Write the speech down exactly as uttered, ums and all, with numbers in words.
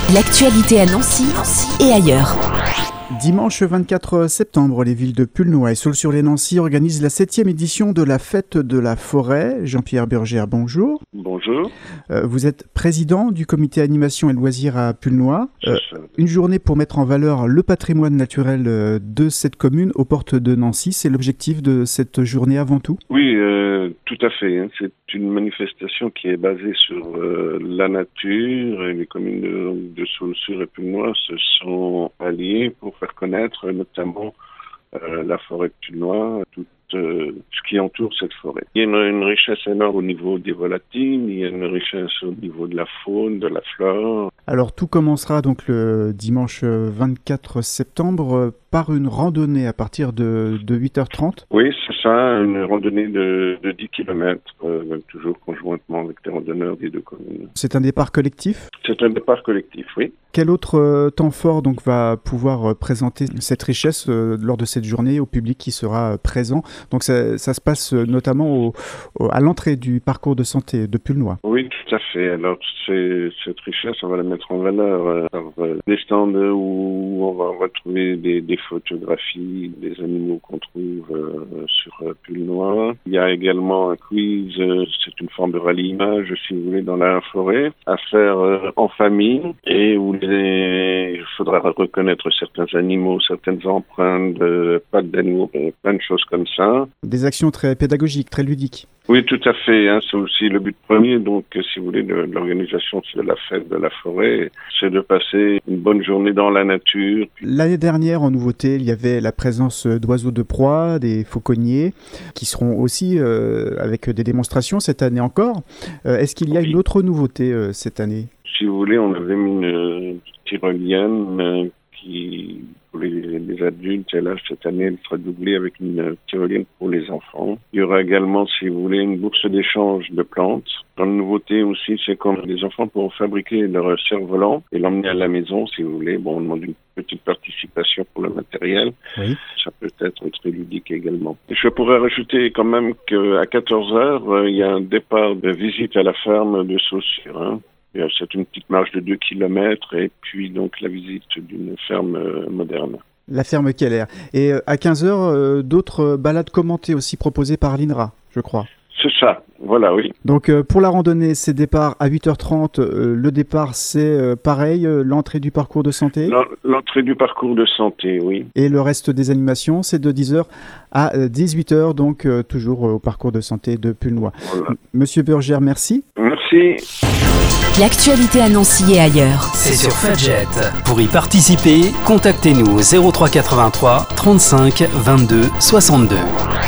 L'actualité à Nancy, Nancy et ailleurs. Dimanche vingt-quatre septembre, les villes de Pulnoy et Saulx-sur-les-Nancy organisent la septième édition de la fête de la forêt. Jean-Pierre Burgère, bonjour. Bonjour. Euh, vous êtes président du comité animation et loisirs à Pulnoy. Euh, une journée pour mettre en valeur le patrimoine naturel de cette commune aux portes de Nancy. C'est l'objectif de cette journée avant tout ? Oui, euh, tout à fait. C'est une manifestation qui est basée sur euh, la nature. Et les communes de, de Saulx-sur et Pulnoy se sont alliées pour faire connaître notamment euh, la forêt de Pulnoy, tout euh, ce qui entoure cette forêt. Il y a une, une richesse énorme au niveau des volatiles, il y a une richesse au niveau de la faune, de la flore. Alors tout commencera donc le dimanche vingt-quatre septembre par une randonnée à partir de, de huit heures trente. Oui, c'est ça, une randonnée de, de dix kilomètres, euh, toujours conjointement avec les randonneurs des deux communes. C'est un départ collectif ? C'est un départ collectif, oui. Quel autre euh, temps fort donc va pouvoir euh, présenter cette richesse euh, lors de cette journée au public qui sera euh, présent ? Donc ça, ça se passe euh, notamment au, au, à l'entrée du parcours de santé de Pulnoy. Oui, tout à fait. Alors c'est, cette richesse, on va la mettre en valeur euh, par euh, des stands où on va retrouver des, des photographies des animaux qu'on trouve euh, sur euh, Pulnoy. Il y a également un quiz, euh, c'est une forme de rallye-image, si vous voulez, dans la forêt, à faire euh, en famille et où les... il faudra reconnaître certains animaux, certaines empreintes de pattes d'animaux, plein de choses comme ça. Des actions très pédagogiques, très ludiques. Oui, tout à fait. Hein. C'est aussi le but premier, donc, si vous voulez, de, de l'organisation de la fête de la forêt, c'est de passer une bonne journée dans la nature. L'année dernière, en nouveauté, il y avait la présence d'oiseaux de proie, des fauconniers, qui seront aussi euh, avec des démonstrations cette année encore. Euh, est-ce qu'il y a une autre nouveauté euh, cette année ? Si vous voulez, on avait mis une tyrolienne euh, qui, pour les, les adultes, et là, cette année, elle sera doublée avec une tyrolienne pour les enfants. Il y aura également, si vous voulez, une bourse d'échange de plantes. Dans la nouveauté aussi, c'est quand les enfants pourront fabriquer leur cerf-volant et l'emmener à la maison, si vous voulez. Bon, on demande une petite participation pour le matériel. Oui. Ça peut être très ludique également. Je pourrais rajouter quand même qu'à quatorze heures, euh, il y a un départ de visite à la ferme de Saulx-sur, hein. C'est une petite marche de deux kilomètres et puis donc la visite d'une ferme euh, moderne. La ferme Keller. Et euh, à quinze heures, euh, d'autres balades commentées aussi proposées par l'I N R A, je crois. C'est ça, voilà, oui. Donc euh, pour la randonnée, c'est départ à huit heures trente. Euh, le départ, c'est euh, pareil, euh, l'entrée du parcours de santé. L'entrée du parcours de santé, oui. Et le reste des animations, c'est de dix heures à dix-huit heures, donc euh, toujours euh, au parcours de santé de Pulnoy. Voilà. Monsieur Burgère, merci. Merci. L'actualité à Nancy et ailleurs. C'est sur Fadjet. Pour y participer, contactez-nous au zéro trois quatre-vingt-trois trente-cinq vingt-deux soixante-deux.